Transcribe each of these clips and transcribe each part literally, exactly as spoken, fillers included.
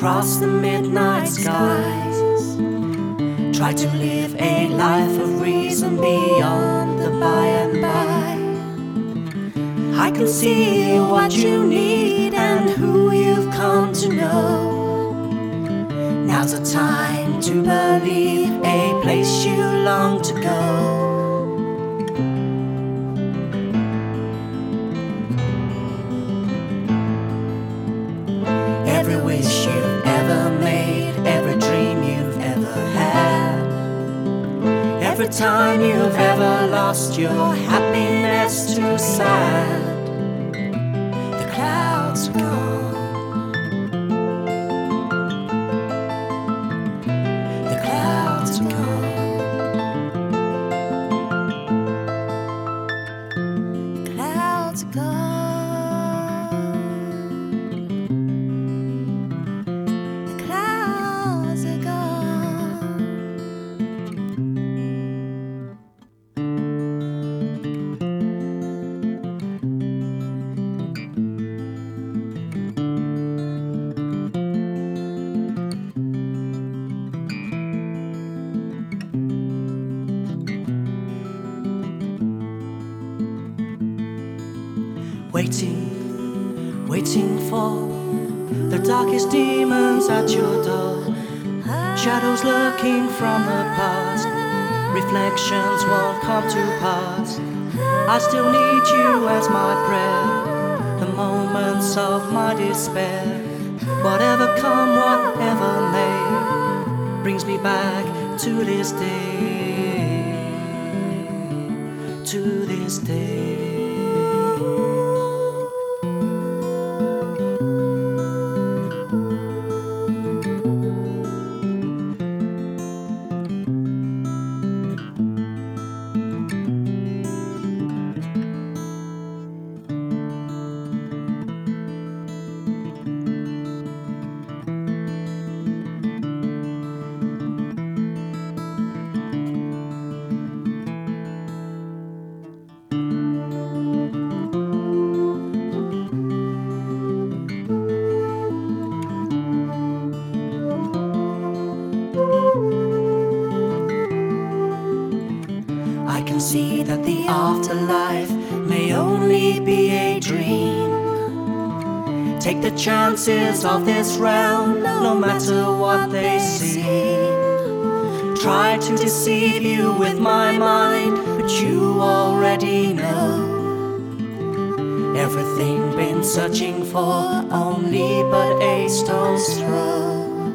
across the midnight skies. Try to live a life of reason beyond the by and by. I can see what you need and who you've come to know. Now's the time to believe, a place you long to go. Every wish you've ever made, every dream you've ever had, every time you've ever lost your happiness too sad, the clouds are gone. The clouds are gone. The clouds are gone. Waiting, waiting for the darkest demons at your door. Shadows lurking from the past, reflections won't come to pass. I still need you as my prayer, the moments of my despair. Whatever come, whatever may, brings me back to this day, to this day. I can see that the afterlife may only be a dream. Take the chances of this realm, no matter what they seem. Try to deceive you with my mind, but you already know everything been searching for, only but a stone's throw.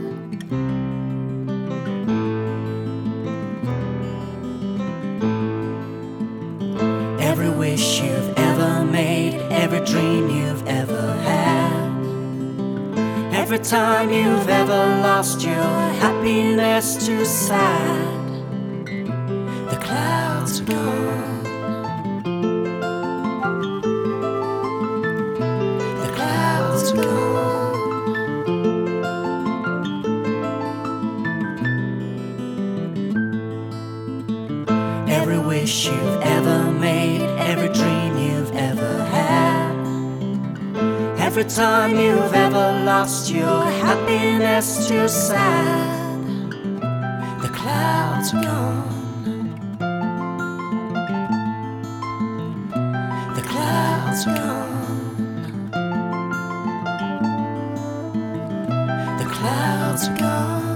Every wish you've ever made, every dream you've ever had, every time you've ever lost your happiness too sad, the clouds are gone. The clouds are gone. Every wish you've ever made, every dream you've ever had, every time you've ever lost your happiness too sad, the clouds are gone. The clouds are gone. The clouds are gone.